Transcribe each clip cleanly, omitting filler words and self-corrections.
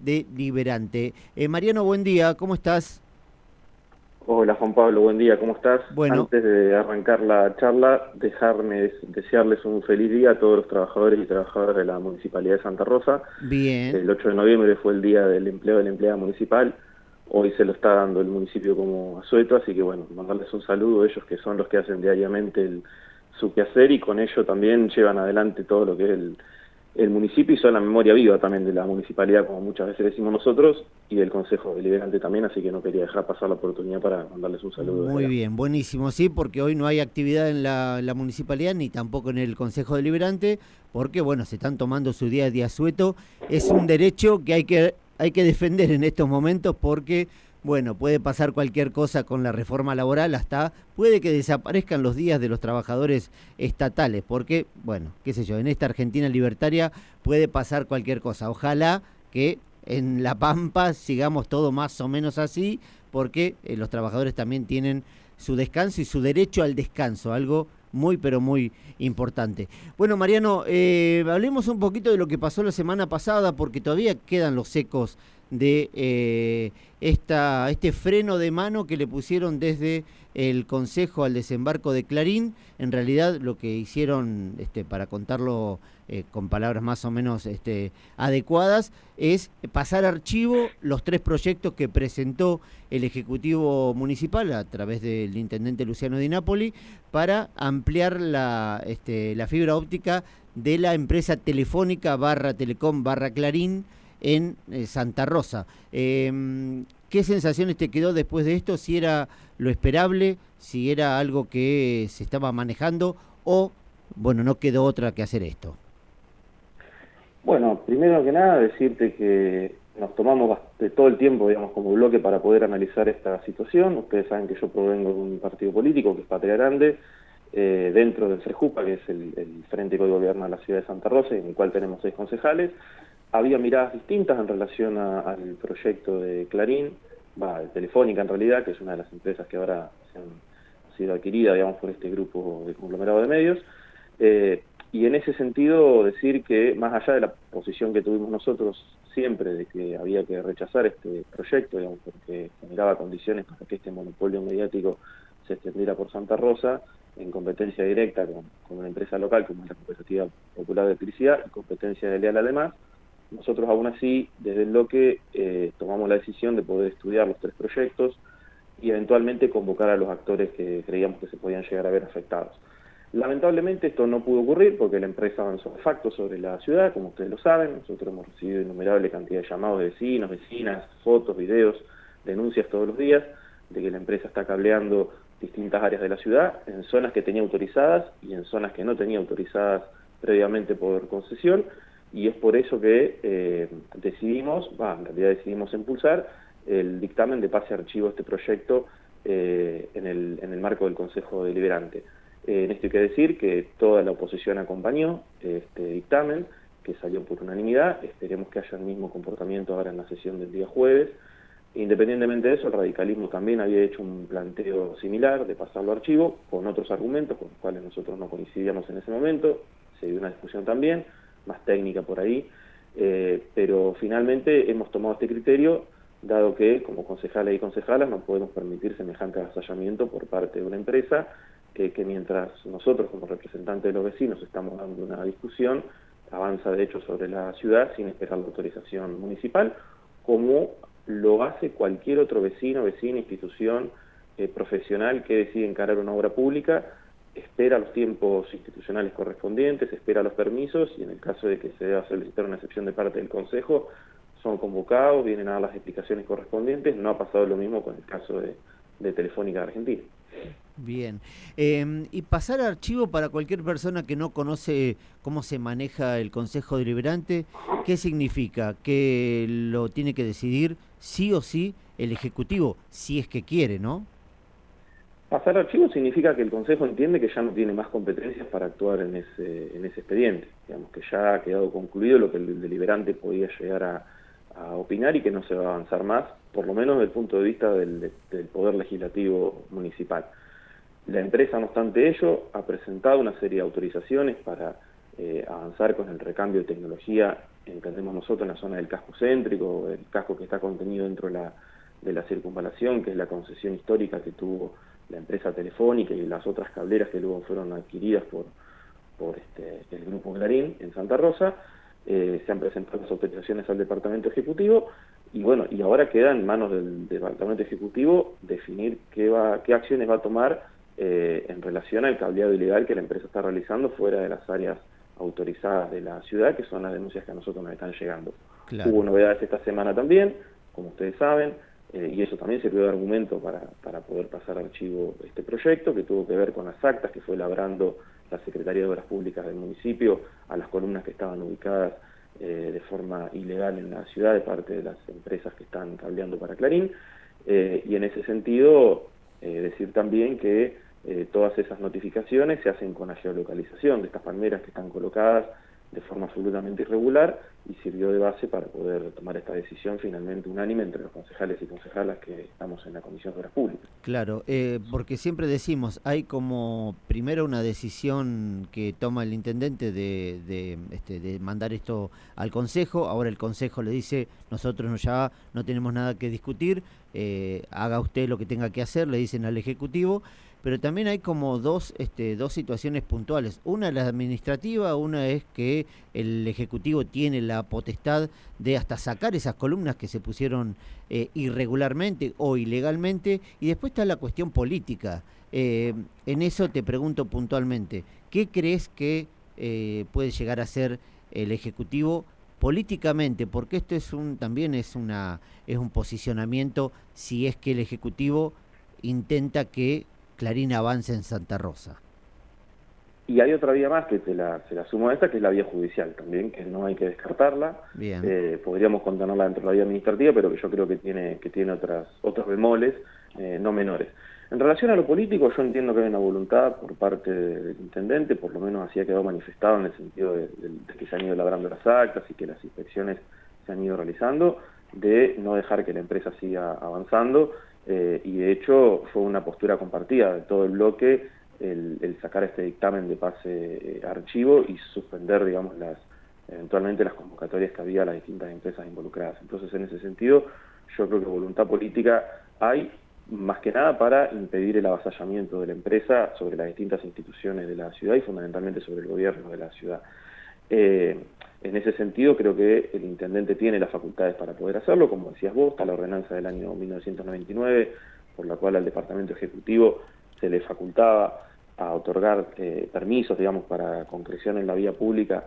Deliberante. Mariano, buen día, ¿cómo estás? Hola Juan Pablo, buen día, ¿cómo estás? Bueno, Antes de arrancar la charla, dejarme desearles un feliz día a todos los trabajadores y trabajadoras de la Municipalidad de Santa Rosa. bien. El 8 de noviembre fue el Día del Empleo de la Empleada Municipal. Hoy se lo está dando el municipio como asueto, así que bueno, mandarles un saludo a ellos que son los que hacen diariamente su quehacer y con ello también llevan adelante todo lo que es el municipio y son la memoria viva también de la municipalidad, como muchas veces decimos nosotros, y del Consejo Deliberante también, así que no quería dejar pasar la oportunidad para mandarles un saludo desde Muy acá. bien, buenísimo, sí, porque hoy no hay actividad en la municipalidad ni tampoco en el Consejo Deliberante, porque bueno, se están tomando su día de asueto. Es un derecho que hay que defender en estos momentos porque, bueno, puede pasar cualquier cosa con la reforma laboral, hasta puede que desaparezcan los días de los trabajadores estatales, porque, bueno, qué sé yo, en esta Argentina libertaria puede pasar cualquier cosa. Ojalá que en La Pampa sigamos todo más o menos así porque los trabajadores también tienen su descanso y su derecho al descanso, algo muy pero muy importante. Bueno, Mariano, hablemos un poquito de lo que pasó la semana pasada, porque todavía quedan los ecos de este freno de mano que le pusieron desde el Consejo al desembarco de Clarín. En realidad lo que hicieron, para contarlo con palabras más o menos adecuadas, es pasar archivo los tres proyectos que presentó el Ejecutivo Municipal a través del intendente Luciano Di Napoli para ampliar la fibra óptica de la empresa Telefónica barra Telecom barra Clarín en Santa Rosa. ¿Qué sensaciones te quedó después de esto? Si era lo esperable, si era algo que se estaba manejando o, bueno, no quedó otra que hacer esto. Bueno, primero que nada decirte que nos tomamos todo el tiempo, digamos, como bloque para poder analizar esta situación. Ustedes saben que yo provengo de un partido político que es Patria Grande, dentro del FREJUPA, que es el Frente que gobierna la ciudad de Santa Rosa, en el cual tenemos 6 concejales. Había miradas distintas en relación al proyecto de Clarín, de Telefónica en realidad, que es una de las empresas que ahora ha sido adquirida, digamos, por este grupo de conglomerado de medios. Y en ese sentido decir que más allá de la posición que tuvimos nosotros siempre de que había que rechazar este proyecto, digamos, porque generaba condiciones para que este monopolio mediático se extendiera por Santa Rosa en competencia directa con una empresa local como es la Cooperativa Popular de Electricidad y competencia desleal además, nosotros aún así desde el bloque tomamos la decisión de poder estudiar los tres proyectos y eventualmente convocar a los actores que creíamos que se podían llegar a ver afectados. Lamentablemente esto no pudo ocurrir porque la empresa avanzó de facto sobre la ciudad, como ustedes lo saben. Nosotros hemos recibido innumerable cantidad de llamados de vecinos, vecinas, fotos, videos, denuncias todos los días de que la empresa está cableando distintas áreas de la ciudad en zonas que tenía autorizadas y en zonas que no tenía autorizadas previamente por concesión, y es por eso que en realidad decidimos impulsar el dictamen de pase a archivo a este proyecto en el marco del Consejo Deliberante. En esto hay que decir que toda la oposición acompañó este dictamen, que salió por unanimidad. Esperemos que haya el mismo comportamiento ahora en la sesión del día jueves. Independientemente de eso, el radicalismo también había hecho un planteo similar de pasarlo a archivo, con otros argumentos con los cuales nosotros no coincidíamos en ese momento. Se dio una discusión también, más técnica por ahí, pero finalmente hemos tomado este criterio, dado que como concejales y concejalas no podemos permitir semejante avasallamiento por parte de una empresa que mientras nosotros como representantes de los vecinos estamos dando una discusión, avanza de hecho sobre la ciudad sin esperar la autorización municipal, como lo hace cualquier otro vecino, vecina, institución profesional que decide encarar una obra pública. Espera los tiempos institucionales correspondientes, espera los permisos y en el caso de que se deba solicitar una excepción de parte del Consejo, son convocados, vienen a dar las explicaciones correspondientes. No ha pasado lo mismo con el caso de Telefónica de Argentina. Bien. Y pasar archivo para cualquier persona que no conoce cómo se maneja el Consejo Deliberante, ¿qué significa? Que lo tiene que decidir sí o sí el Ejecutivo, si es que quiere, ¿no? Pasar archivo significa que el Consejo entiende que ya no tiene más competencias para actuar en ese expediente. Digamos que ya ha quedado concluido lo que el deliberante podía llegar a opinar y que no se va a avanzar más, por lo menos desde el punto de vista del Poder Legislativo Municipal. La empresa, no obstante ello, ha presentado una serie de autorizaciones para avanzar con el recambio de tecnología, entendemos nosotros, en la zona del casco céntrico, el casco que está contenido dentro de la circunvalación, que es la concesión histórica que tuvo la empresa Telefónica y las otras cableras que luego fueron adquiridas por el Grupo Clarín en Santa Rosa. Se han presentado las autorizaciones al Departamento Ejecutivo y bueno, y ahora queda en manos del Departamento Ejecutivo definir qué acciones va a tomar en relación al cableado ilegal que la empresa está realizando fuera de las áreas autorizadas de la ciudad, que son las denuncias que a nosotros nos están llegando. Claro. Hubo novedades esta semana también, como ustedes saben, y eso también sirvió de argumento para poder pasar a archivo este proyecto, que tuvo que ver con las actas que fue labrando la Secretaría de Obras Públicas del municipio a las columnas que estaban ubicadas de forma ilegal en la ciudad de parte de las empresas que están cableando para Clarín, y en ese sentido decir también que todas esas notificaciones se hacen con la geolocalización de estas palmeras que están colocadas de forma absolutamente irregular y sirvió de base para poder tomar esta decisión finalmente unánime entre los concejales y concejalas que estamos en la Comisión de Obras Públicas. Claro, porque siempre decimos, hay como primero una decisión que toma el intendente de mandar esto al Consejo, ahora el Consejo le dice, nosotros ya no tenemos nada que discutir, haga usted lo que tenga que hacer, le dicen al Ejecutivo, pero también hay como dos situaciones puntuales. Una es la administrativa, una es que el Ejecutivo tiene la potestad de hasta sacar esas columnas que se pusieron irregularmente o ilegalmente, y después está la cuestión política. En eso te pregunto puntualmente, ¿qué crees que puede llegar a ser el Ejecutivo políticamente? Porque esto también es un posicionamiento, si es que el Ejecutivo intenta que Clarín avance en Santa Rosa. Y hay otra vía más que se la sumo a esta, que es la vía judicial también, que no hay que descartarla. Bien. Podríamos contenerla dentro de la vía administrativa, pero que yo creo que tiene otros bemoles no menores. En relación a lo político, yo entiendo que hay una voluntad por parte del intendente, por lo menos así ha quedado manifestado en el sentido de que se han ido elaborando las actas y que las inspecciones se han ido realizando, de no dejar que la empresa siga avanzando, y de hecho fue una postura compartida de todo el bloque el sacar este dictamen de pase a archivo y suspender, digamos, eventualmente las convocatorias que había a las distintas empresas involucradas. Entonces, en ese sentido, yo creo que voluntad política hay, más que nada para impedir el avasallamiento de la empresa sobre las distintas instituciones de la ciudad y fundamentalmente sobre el gobierno de la ciudad. En ese sentido, creo que el intendente tiene las facultades para poder hacerlo, como decías vos, está la ordenanza del año 1999, por la cual al Departamento Ejecutivo se le facultaba a otorgar permisos, digamos, para concreción en la vía pública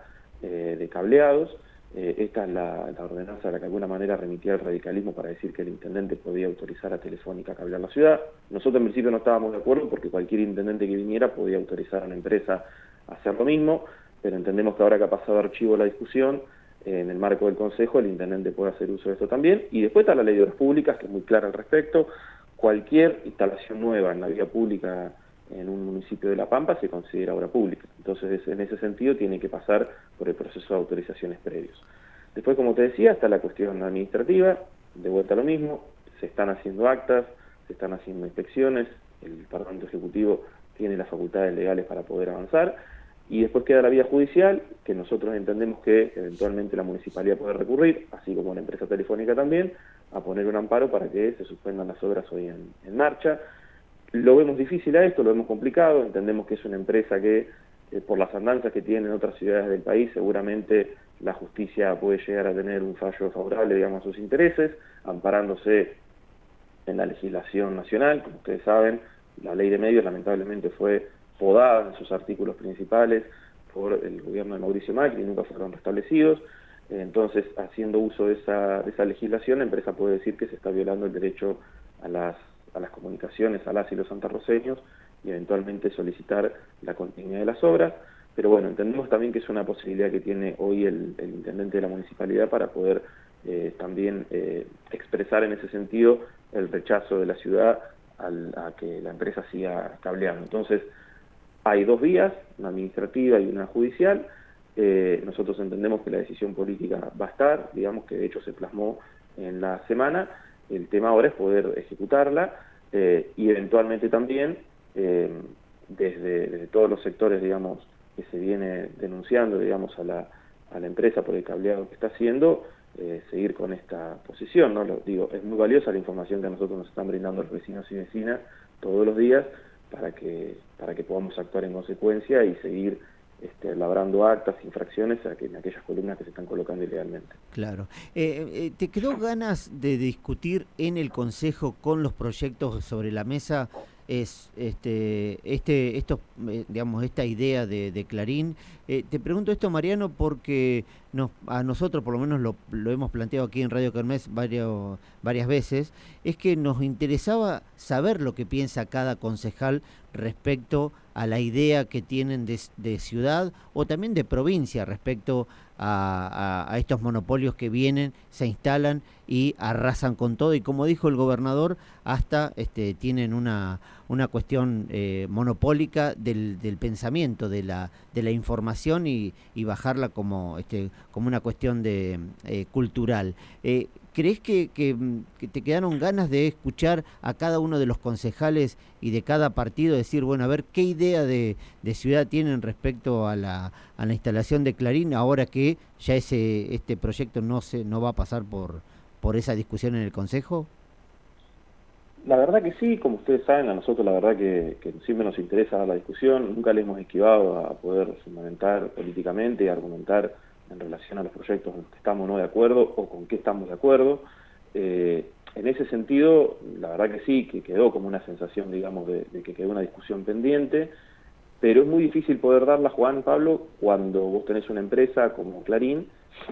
de cableados. Esta es la ordenanza a la que de alguna manera remitía el radicalismo para decir que el intendente podía autorizar a Telefónica a cablear la ciudad. Nosotros en principio no estábamos de acuerdo porque cualquier intendente que viniera podía autorizar a una empresa a hacer lo mismo, pero entendemos que ahora que ha pasado a archivo la discusión, en el marco del Consejo, el intendente puede hacer uso de esto también. Y después está la Ley de Obras Públicas, que es muy clara al respecto. Cualquier instalación nueva en la vía pública en un municipio de La Pampa se considera obra pública. Entonces, en ese sentido, tiene que pasar por el proceso de autorizaciones previos. Después, como te decía, está la cuestión administrativa, de vuelta a lo mismo, se están haciendo actas, se están haciendo inspecciones, el Departamento Ejecutivo tiene las facultades legales para poder avanzar, y después queda la vía judicial, que nosotros entendemos que eventualmente la municipalidad puede recurrir, así como la empresa telefónica también, a poner un amparo para que se suspendan las obras hoy en marcha. Lo vemos difícil a esto, lo vemos complicado, entendemos que es una empresa que, por las andanzas que tiene en otras ciudades del país, seguramente la justicia puede llegar a tener un fallo favorable, digamos, a sus intereses, amparándose en la legislación nacional. Como ustedes saben, la ley de medios lamentablemente fue podada en sus artículos principales por el gobierno de Mauricio Macri y nunca fueron restablecidos. Entonces, haciendo uso de esa legislación, la empresa puede decir que se está violando el derecho a las comunicaciones a las y los santarroceños y eventualmente solicitar la continuidad de las obras. Pero bueno, entendemos también que es una posibilidad que tiene hoy el intendente de la municipalidad para poder también expresar en ese sentido el rechazo de la ciudad a que la empresa siga cableando. Entonces, hay dos vías, una administrativa y una judicial. Nosotros entendemos que la decisión política va a estar, digamos que de hecho se plasmó en la semana. El tema ahora es poder ejecutarla y eventualmente también desde todos los sectores, digamos, que se viene denunciando, digamos, a la empresa por el cableado que está haciendo, seguir con esta posición, ¿no? Digo, es muy valiosa la información que a nosotros nos están brindando los vecinos y vecinas todos los días para que podamos actuar en consecuencia y seguir labrando actas, infracciones en aquellas columnas que se están colocando ilegalmente. Claro. ¿Te quedó ganas de discutir en el Consejo con los proyectos sobre la mesa digamos, esta idea de Clarín? Te pregunto esto, Mariano, porque a nosotros, por lo menos lo hemos planteado aquí en Radio Kermés varias veces, es que nos interesaba saber lo que piensa cada concejal respecto a la idea que tienen de ciudad o también de provincia respecto a estos monopolios que vienen, se instalan y arrasan con todo, y como dijo el gobernador, hasta tienen una cuestión monopólica del pensamiento, de la información y bajarla como una cuestión cultural. ¿Crees que te quedaron ganas de escuchar a cada uno de los concejales y de cada partido decir, bueno, a ver qué idea de ciudad tienen respecto a la instalación de Clarín, ahora que ya este proyecto no va a pasar por esa discusión en el Consejo? La verdad que sí, como ustedes saben, a nosotros la verdad que siempre nos interesa la discusión, nunca le hemos esquivado a poder fundamentar políticamente y argumentar en relación a los proyectos en los que estamos no de acuerdo o con qué estamos de acuerdo. En ese sentido, la verdad que sí, que quedó como una sensación, digamos, de que quedó una discusión pendiente, pero es muy difícil poder darla, Juan, Pablo, cuando vos tenés una empresa como Clarín,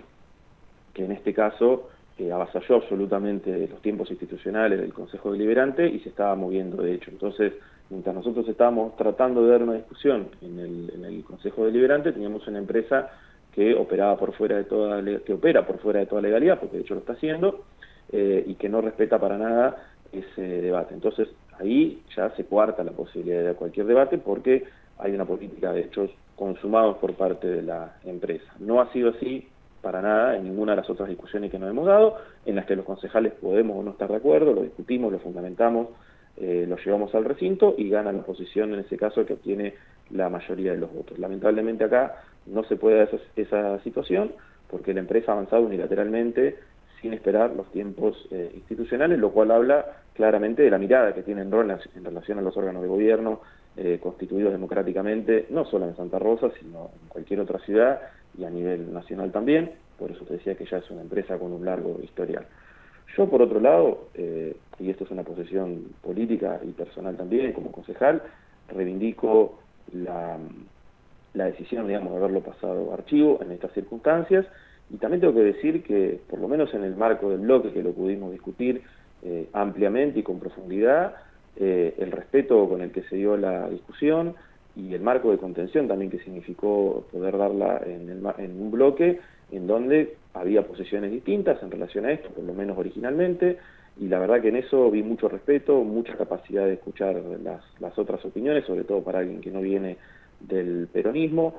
que en este caso avasalló absolutamente los tiempos institucionales del Consejo Deliberante y se estaba moviendo de hecho. Entonces, mientras nosotros estábamos tratando de dar una discusión en el Consejo Deliberante, teníamos una empresa que opera por fuera de toda legalidad, porque de hecho lo está haciendo, y que no respeta para nada ese debate. Entonces, ahí ya se coarta la posibilidad de cualquier debate porque hay una política de hechos consumados por parte de la empresa. No ha sido así para nada en ninguna de las otras discusiones que nos hemos dado, en las que los concejales podemos o no estar de acuerdo, lo discutimos, lo fundamentamos, lo llevamos al recinto y gana la oposición, en ese caso, que obtiene la mayoría de los votos. Lamentablemente acá no se puede dar esa situación porque la empresa ha avanzado unilateralmente sin esperar los tiempos institucionales, lo cual habla claramente de la mirada que tiene en relación a los órganos de gobierno constituidos democráticamente, no solo en Santa Rosa, sino en cualquier otra ciudad y a nivel nacional también. Por eso te decía que ya es una empresa con un largo historial. Yo, por otro lado, y esto es una posición política y personal también, como concejal, reivindico la decisión, digamos, de haberlo pasado a archivo en estas circunstancias, y también tengo que decir que, por lo menos en el marco del bloque, que lo pudimos discutir ampliamente y con profundidad, el respeto con el que se dio la discusión y el marco de contención también que significó poder darla en un bloque en donde había posiciones distintas en relación a esto, por lo menos originalmente, y la verdad que en eso vi mucho respeto, mucha capacidad de escuchar las otras opiniones, sobre todo para alguien que no viene del peronismo,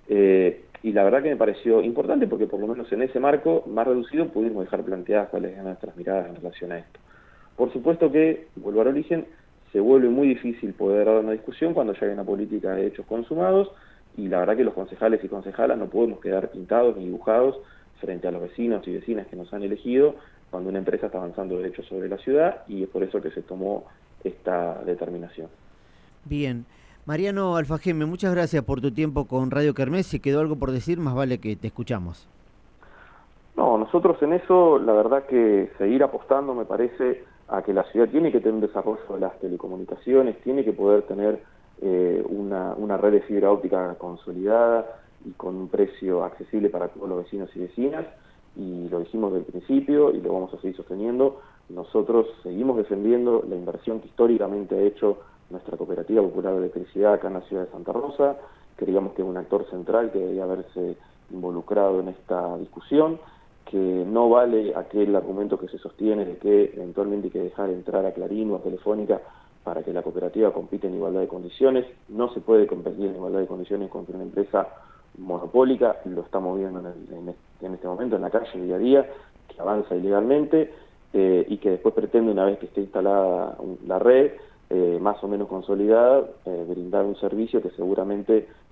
y la verdad que me pareció importante porque por lo menos en ese marco más reducido pudimos dejar planteadas cuáles eran nuestras miradas en relación a esto. Por supuesto que, vuelvo al origen, se vuelve muy difícil poder dar una discusión cuando ya hay una política de hechos consumados, y la verdad que los concejales y concejalas no podemos quedar pintados ni dibujados frente a los vecinos y vecinas que nos han elegido cuando una empresa está avanzando derechos sobre la ciudad, y es por eso que se tomó esta determinación. Bien. Mariano Alfajeme, muchas gracias por tu tiempo con Radio Kermés. Si quedó algo por decir, más vale que te escuchamos. No, nosotros en eso, la verdad que seguir apostando, me parece, a que la ciudad tiene que tener un desarrollo de las telecomunicaciones, tiene que poder tener una red de fibra óptica consolidada y con un precio accesible para todos los vecinos y vecinas, y lo dijimos desde el principio y lo vamos a seguir sosteniendo. Nosotros seguimos defendiendo la inversión que históricamente ha hecho nuestra Cooperativa Popular de Electricidad acá en la ciudad de Santa Rosa. Creíamos que es un actor central que debería haberse involucrado en esta discusión, que no vale aquel argumento que se sostiene de que eventualmente hay que dejar entrar a Clarín o a Telefónica para que la cooperativa compita en igualdad de condiciones. No se puede competir en igualdad de condiciones contra una empresa monopólica, lo estamos viendo en este momento en la calle día a día, que avanza ilegalmente y que después pretende, una vez que esté instalada la red, más o menos consolidada, brindar un servicio que seguramente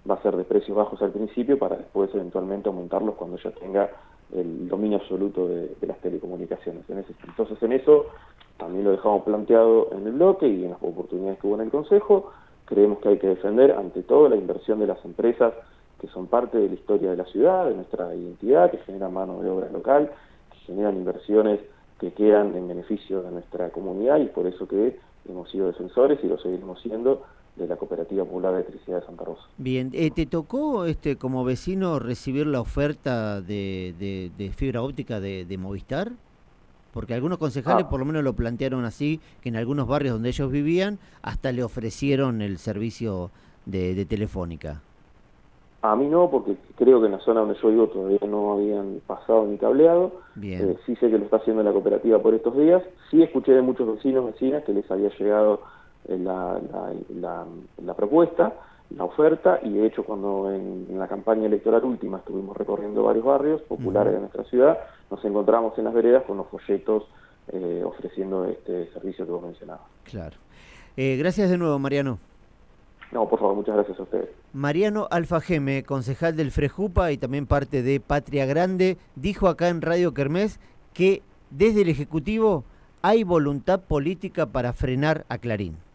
va a ser de precios bajos al principio para después eventualmente aumentarlos cuando ya tenga el dominio absoluto de las telecomunicaciones. Entonces en eso también lo dejamos planteado en el bloque y en las oportunidades que hubo en el Consejo. Creemos que hay que defender ante todo la inversión de las empresas que son parte de la historia de la ciudad, de nuestra identidad, que generan mano de obra local, que generan inversiones que quedan en beneficio de nuestra comunidad, y por eso que hemos sido defensores y lo seguiremos siendo de la Cooperativa Popular de Electricidad de Santa Rosa. Bien, ¿te tocó como vecino recibir la oferta de fibra óptica de Movistar? Porque algunos concejales por lo menos lo plantearon así, que en algunos barrios donde ellos vivían hasta le ofrecieron el servicio de Telefónica. A mí no, porque creo que en la zona donde yo vivo todavía no habían pasado ni cableado. Bien. Sí sé que lo está haciendo la cooperativa por estos días. Sí escuché de muchos vecinos, vecinas, que les había llegado la propuesta, la oferta, y de hecho cuando en la campaña electoral última estuvimos recorriendo varios barrios populares de nuestra ciudad, nos encontramos en las veredas con los folletos ofreciendo este servicio que vos mencionabas. Claro. Gracias de nuevo, Mariano. No, por favor, muchas gracias a ustedes. Mariano Alfageme, concejal del Frejupa y también parte de Patria Grande, dijo acá en Radio Kermés que desde el Ejecutivo hay voluntad política para frenar a Clarín.